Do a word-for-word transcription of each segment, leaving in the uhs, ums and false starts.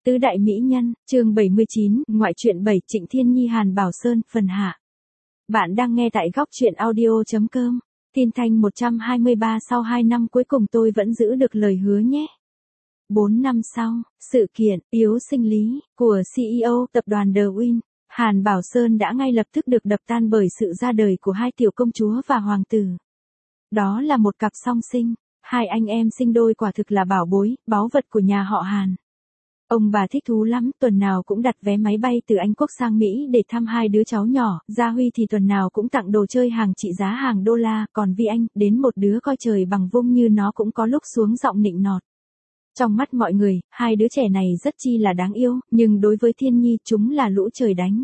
Tứ đại mỹ nhân, chương bảy mươi chín, ngoại truyện bảy, Trịnh Thiên Nhi Hàn Bảo Sơn, phần hạ. Bạn đang nghe tại góc truyện audio.com. Tin thanh một trăm hai mươi ba sau hai năm cuối cùng tôi vẫn giữ được lời hứa nhé. bốn năm sau, sự kiện, yếu sinh lý, của xê e ô tập đoàn The Win, Hàn Bảo Sơn đã ngay lập tức được đập tan bởi sự ra đời của hai tiểu công chúa và hoàng tử. Đó là một cặp song sinh, hai anh em sinh đôi quả thực là bảo bối, báu vật của nhà họ Hàn. Ông bà thích thú lắm, tuần nào cũng đặt vé máy bay từ Anh Quốc sang Mỹ để thăm hai đứa cháu nhỏ, Gia Huy thì tuần nào cũng tặng đồ chơi hàng trị giá hàng đô la, còn Vi Anh, đến một đứa coi trời bằng vung như nó cũng có lúc xuống giọng nịnh nọt. Trong mắt mọi người, hai đứa trẻ này rất chi là đáng yêu, nhưng đối với Thiên Nhi chúng là lũ trời đánh.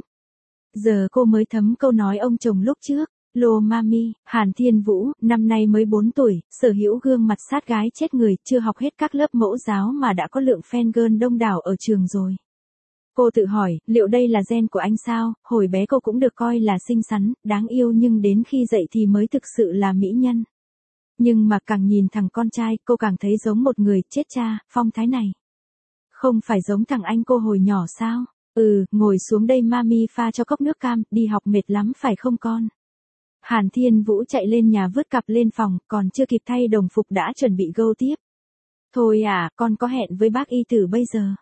Giờ cô mới thấm câu nói ông chồng lúc trước. Lô Mami, Hàn Thiên Vũ, năm nay mới bốn tuổi, sở hữu gương mặt sát gái chết người, chưa học hết các lớp mẫu giáo mà đã có lượng fan girl đông đảo ở trường rồi. Cô tự hỏi, liệu đây là gen của anh sao? Hồi bé cô cũng được coi là xinh xắn, đáng yêu nhưng đến khi dậy thì mới thực sự là mỹ nhân. Nhưng mà càng nhìn thằng con trai, cô càng thấy giống một người chết cha, phong thái này. Không phải giống thằng anh cô hồi nhỏ sao? Ừ, ngồi xuống đây Mami pha cho cốc nước cam, đi học mệt lắm phải không con? Hàn Thiên Vũ chạy lên nhà vứt cặp lên phòng, còn chưa kịp thay đồng phục đã chuẩn bị go tiếp. Thôi à, con có hẹn với bác y tử bây giờ.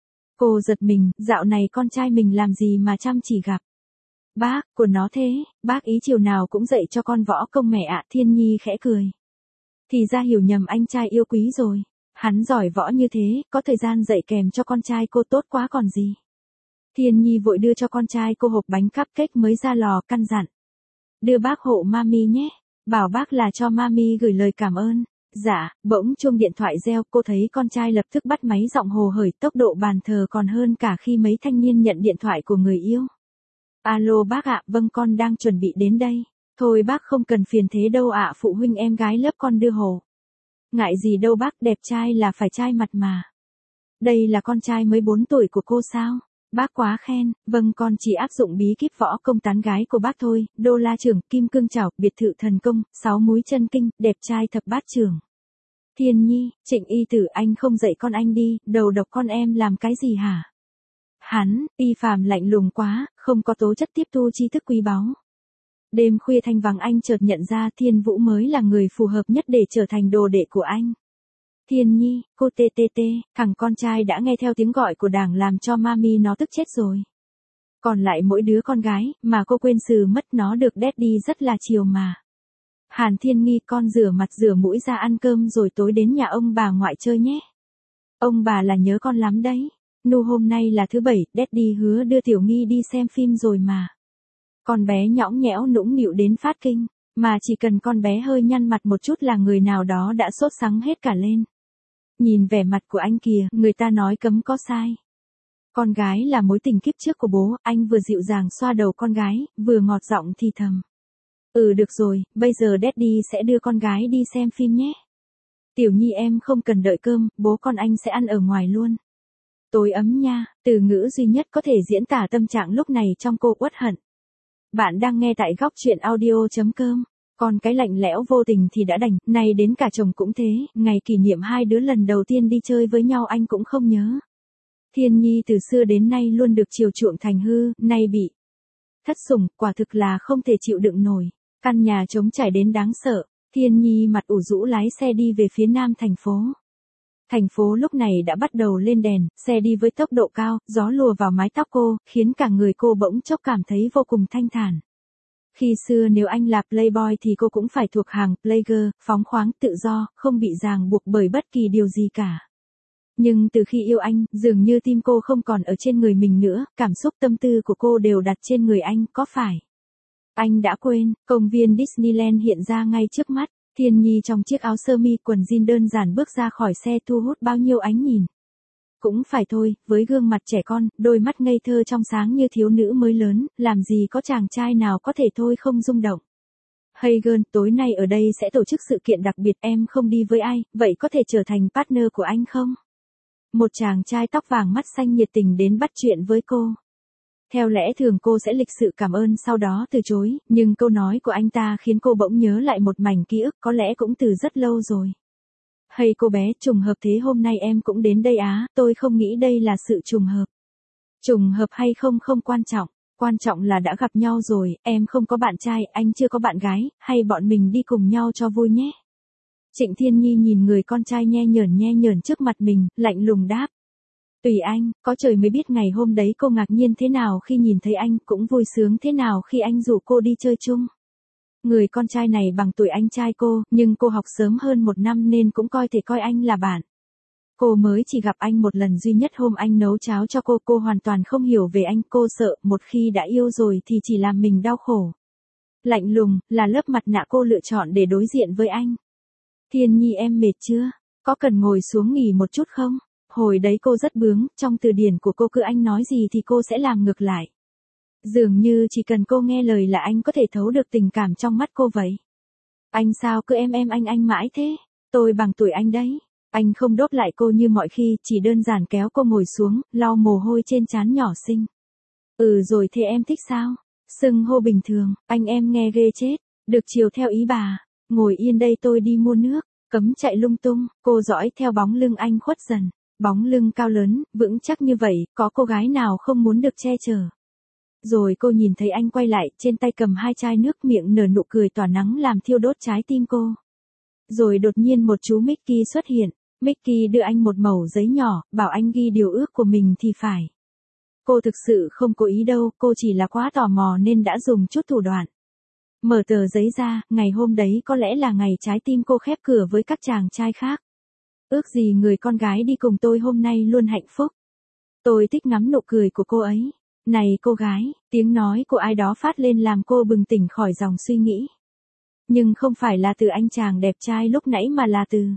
Cô giật mình, dạo này con trai mình làm gì mà chăm chỉ gặp. Bác, của nó thế, bác ý chiều nào cũng dạy cho con võ công mẹ ạ. Thiên Nhi khẽ cười. Thì ra hiểu nhầm anh trai yêu quý rồi. Hắn giỏi võ như thế, có thời gian dạy kèm cho con trai cô tốt quá còn gì. Thiên Nhi vội đưa cho con trai cô hộp bánh cupcake mới ra lò, căn dặn. Đưa bác hộ Mami nhé, bảo bác là cho Mami gửi lời cảm ơn. Dạ, bỗng chuông điện thoại reo, cô thấy con trai lập tức bắt máy giọng hồ hởi, tốc độ bàn thờ còn hơn cả khi mấy thanh niên nhận điện thoại của người yêu. Alo bác ạ, vâng con đang chuẩn bị đến đây. Thôi bác không cần phiền thế đâu ạ, phụ huynh em gái lớp con đưa hồ. Ngại gì đâu bác, đẹp trai là phải trai mặt mà. Đây là con trai mới bốn tuổi của cô sao? Bác quá khen, vâng con chỉ áp dụng bí kíp võ công tán gái của bác thôi, đô la trưởng, kim cương chảo, biệt thự thần công, sáu múi chân kinh, đẹp trai thập bát trưởng. Thiên Nhi, Trịnh y tử anh không dạy con anh đi, đầu độc con em làm cái gì hả? Hắn, y phàm lạnh lùng quá, không có tố chất tiếp thu tri thức quý báu. Đêm khuya thanh vắng anh chợt nhận ra Thiên Vũ mới là người phù hợp nhất để trở thành đồ đệ của anh. Thiên Nhi, cô tê tê tê, thằng con trai đã nghe theo tiếng gọi của đảng làm cho Mami nó tức chết rồi. Còn lại mỗi đứa con gái, mà cô quên xử mất nó được daddy rất là chiều mà. Hàn Thiên Nghi con rửa mặt rửa mũi ra ăn cơm rồi tối đến nhà ông bà ngoại chơi nhé. Ông bà là nhớ con lắm đấy. Nu hôm nay là thứ bảy, daddy hứa đưa Tiểu Nghi đi xem phim rồi mà. Con bé nhõng nhẽo nũng nịu đến phát kinh, mà chỉ cần con bé hơi nhăn mặt một chút là người nào đó đã sốt sắng hết cả lên. Nhìn vẻ mặt của anh kìa, người ta nói cấm có sai. Con gái là mối tình kiếp trước của bố, anh vừa dịu dàng xoa đầu con gái, vừa ngọt giọng thì thầm. Ừ được rồi, bây giờ daddy sẽ đưa con gái đi xem phim nhé. Tiểu Nhi em không cần đợi cơm, bố con anh sẽ ăn ở ngoài luôn. Tối ấm nha, từ ngữ duy nhất có thể diễn tả tâm trạng lúc này trong cô uất hận. Bạn đang nghe tại góc truyện audio.com. Còn cái lạnh lẽo vô tình thì đã đành, nay đến cả chồng cũng thế, ngày kỷ niệm hai đứa lần đầu tiên đi chơi với nhau anh cũng không nhớ. Thiên Nhi từ xưa đến nay luôn được chiều chuộng thành hư, nay bị thất sủng, quả thực là không thể chịu đựng nổi. Căn nhà trống trải đến đáng sợ, Thiên Nhi mặt ủ rũ lái xe đi về phía nam thành phố. Thành phố lúc này đã bắt đầu lên đèn, xe đi với tốc độ cao, gió lùa vào mái tóc cô, khiến cả người cô bỗng chốc cảm thấy vô cùng thanh thản. Khi xưa nếu anh là playboy thì cô cũng phải thuộc hàng playgirl, phóng khoáng, tự do, không bị ràng buộc bởi bất kỳ điều gì cả. Nhưng từ khi yêu anh, dường như tim cô không còn ở trên người mình nữa, cảm xúc tâm tư của cô đều đặt trên người anh, có phải? Anh đã quên, công viên Disneyland hiện ra ngay trước mắt, Thiên Nhi trong chiếc áo sơ mi quần jean đơn giản bước ra khỏi xe thu hút bao nhiêu ánh nhìn. Cũng phải thôi, với gương mặt trẻ con, đôi mắt ngây thơ trong sáng như thiếu nữ mới lớn, làm gì có chàng trai nào có thể thôi không rung động. Hey girl, tối nay ở đây sẽ tổ chức sự kiện đặc biệt, em không đi với ai, vậy có thể trở thành partner của anh không? Một chàng trai tóc vàng mắt xanh nhiệt tình đến bắt chuyện với cô. Theo lẽ thường cô sẽ lịch sự cảm ơn sau đó từ chối, nhưng câu nói của anh ta khiến cô bỗng nhớ lại một mảnh ký ức có lẽ cũng từ rất lâu rồi. Hay cô bé, trùng hợp thế hôm nay em cũng đến đây á, tôi không nghĩ đây là sự trùng hợp. Trùng hợp hay không không quan trọng, quan trọng là đã gặp nhau rồi, em không có bạn trai, anh chưa có bạn gái, hay bọn mình đi cùng nhau cho vui nhé. Trịnh Thiên Nhi nhìn người con trai nhe nhởn nhe nhởn trước mặt mình, lạnh lùng đáp. Tùy anh, có trời mới biết ngày hôm đấy cô ngạc nhiên thế nào khi nhìn thấy anh, cũng vui sướng thế nào khi anh rủ cô đi chơi chung. Người con trai này bằng tuổi anh trai cô, nhưng cô học sớm hơn một năm nên cũng coi thể coi anh là bạn. Cô mới chỉ gặp anh một lần duy nhất hôm anh nấu cháo cho cô, cô hoàn toàn không hiểu về anh, cô sợ một khi đã yêu rồi thì chỉ làm mình đau khổ. Lạnh lùng, là lớp mặt nạ cô lựa chọn để đối diện với anh. Thiên Nhi em mệt chưa? Có cần ngồi xuống nghỉ một chút không? Hồi đấy cô rất bướng, trong từ điển của cô cứ anh nói gì thì cô sẽ làm ngược lại. Dường như chỉ cần cô nghe lời là anh có thể thấu được tình cảm trong mắt cô vậy. Anh sao cứ em em anh anh mãi thế? Tôi bằng tuổi anh đấy. Anh không đốt lại cô như mọi khi, chỉ đơn giản kéo cô ngồi xuống, lau mồ hôi trên trán nhỏ xinh. Ừ rồi thế em thích sao? Xưng hô bình thường, anh em nghe ghê chết. Được chiều theo ý bà. Ngồi yên đây tôi đi mua nước, cấm chạy lung tung, cô dõi theo bóng lưng anh khuất dần. Bóng lưng cao lớn, vững chắc như vậy, có cô gái nào không muốn được che chở. Rồi cô nhìn thấy anh quay lại, trên tay cầm hai chai nước, miệng nở nụ cười tỏa nắng làm thiêu đốt trái tim cô. Rồi đột nhiên một chú Mickey xuất hiện. Mickey đưa anh một mẩu giấy nhỏ, bảo anh ghi điều ước của mình thì phải. Cô thực sự không cố ý đâu, cô chỉ là quá tò mò nên đã dùng chút thủ đoạn. Mở tờ giấy ra, ngày hôm đấy có lẽ là ngày trái tim cô khép cửa với các chàng trai khác. Ước gì người con gái đi cùng tôi hôm nay luôn hạnh phúc. Tôi thích ngắm nụ cười của cô ấy. Này cô gái, tiếng nói của ai đó phát lên làm cô bừng tỉnh khỏi dòng suy nghĩ. Nhưng không phải là từ anh chàng đẹp trai lúc nãy mà là từ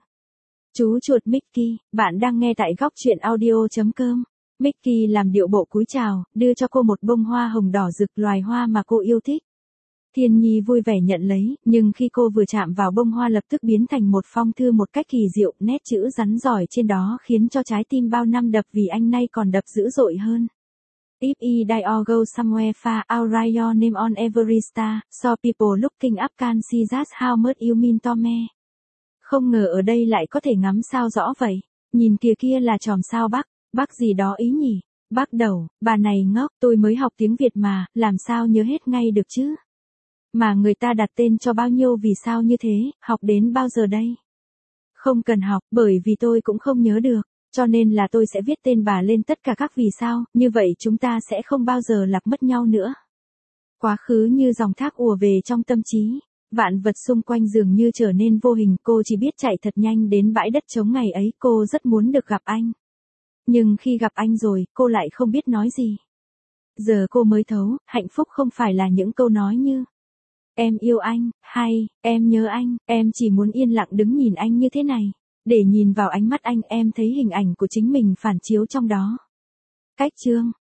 chú chuột Mickey. Bạn đang nghe tại góc truyện audio chấm com. Mickey làm điệu bộ cúi chào, đưa cho cô một bông hoa hồng đỏ rực, loài hoa mà cô yêu thích. Thiên Nhi vui vẻ nhận lấy, nhưng khi cô vừa chạm vào bông hoa lập tức biến thành một phong thư một cách kỳ diệu, nét chữ rắn giỏi trên đó khiến cho trái tim bao năm đập vì anh nay còn đập dữ dội hơn. If I die or go somewhere far, I'll write your name on every star, so people looking up can see just how much you mean to me. Không ngờ ở đây lại có thể ngắm sao rõ vậy. Nhìn kìa kia là chòm sao Bắc, Bắc gì đó ý nhỉ? Bắc đầu, bà này ngốc, tôi mới học tiếng Việt mà, làm sao nhớ hết ngay được chứ? Mà người ta đặt tên cho bao nhiêu vì sao như thế, học đến bao giờ đây? Không cần học, bởi vì tôi cũng không nhớ được, cho nên là tôi sẽ viết tên bà lên tất cả các vì sao, như vậy chúng ta sẽ không bao giờ lạc mất nhau nữa. Quá khứ như dòng thác ùa về trong tâm trí, vạn vật xung quanh dường như trở nên vô hình, cô chỉ biết chạy thật nhanh đến bãi đất trống ngày ấy, cô rất muốn được gặp anh. Nhưng khi gặp anh rồi, cô lại không biết nói gì. Giờ cô mới thấu, hạnh phúc không phải là những câu nói như em yêu anh, hay, em nhớ anh, em chỉ muốn yên lặng đứng nhìn anh như thế này. Để nhìn vào ánh mắt anh em thấy hình ảnh của chính mình phản chiếu trong đó. Cách chương